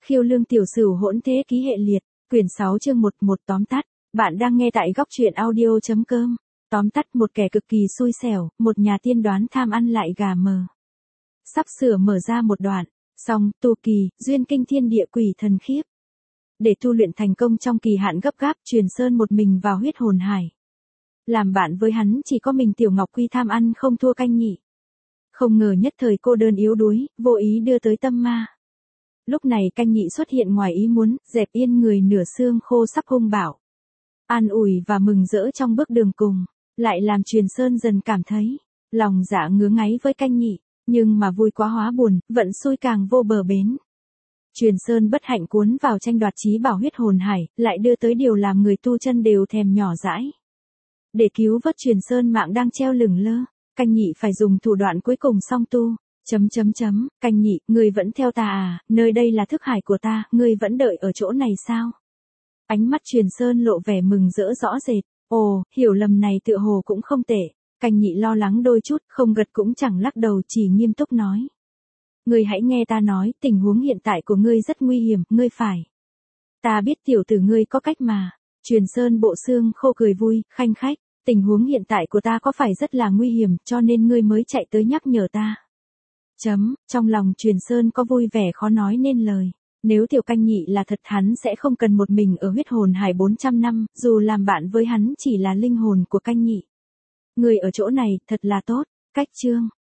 Khiêu lương tiểu sửu hỗn thế ký hệ liệt, quyển 6 chương 11 tóm tắt. Bạn đang nghe tại góc truyện audio.com. Tóm tắt: một kẻ cực kỳ xui xẻo, một nhà tiên đoán tham ăn lại gà mờ. Sắp sửa mở ra một đoạn, xong, tu kỳ, duyên kinh thiên địa quỷ thần khiếp. Để tu luyện thành công trong kỳ hạn gấp gáp, Truyền Sơn một mình vào huyết hồn hải. Làm bạn với hắn chỉ có mình Tiểu Ngọc Quy tham ăn không thua canh nhị. Không ngờ nhất thời cô đơn yếu đuối, vô ý đưa tới tâm ma. Lúc này canh nhị xuất hiện ngoài ý muốn, dẹp yên người nửa xương khô sắp hung bạo. An ủi và mừng rỡ trong bước đường cùng, lại làm Truyền Sơn dần cảm thấy lòng dạ ngứa ngáy với canh nhị, nhưng mà vui quá hóa buồn, vận xui càng vô bờ bến. Truyền Sơn bất hạnh cuốn vào tranh đoạt chí bảo huyết hồn hải, lại đưa tới điều làm người tu chân đều thèm nhỏ dãi. Để cứu vớt Truyền Sơn mạng đang treo lửng lơ, canh nhị phải dùng thủ đoạn cuối cùng song tu. Canh nhị, ngươi vẫn theo ta à, nơi đây là thức hải của ta, ngươi vẫn đợi ở chỗ này sao? Ánh mắt Truyền Sơn lộ vẻ mừng rỡ rõ rệt. Ồ, hiểu lầm này tựa hồ cũng không tệ. Canh nhị lo lắng đôi chút, không gật cũng chẳng lắc đầu, chỉ nghiêm túc nói. Ngươi hãy nghe ta nói, tình huống hiện tại của ngươi rất nguy hiểm, ngươi phải. Ta biết tiểu tử ngươi có cách mà. Truyền Sơn bộ xương khô cười vui, khanh khách. Tình huống hiện tại của ta có phải rất là nguy hiểm, cho nên ngươi mới chạy tới nhắc nhở ta. Trong lòng Truyền Sơn có vui vẻ khó nói nên lời. Nếu tiểu canh nhị là thật, hắn sẽ không cần một mình ở huyết hồn hải 400 năm, dù làm bạn với hắn chỉ là linh hồn của canh nhị. Người ở chỗ này thật là tốt. Cách chương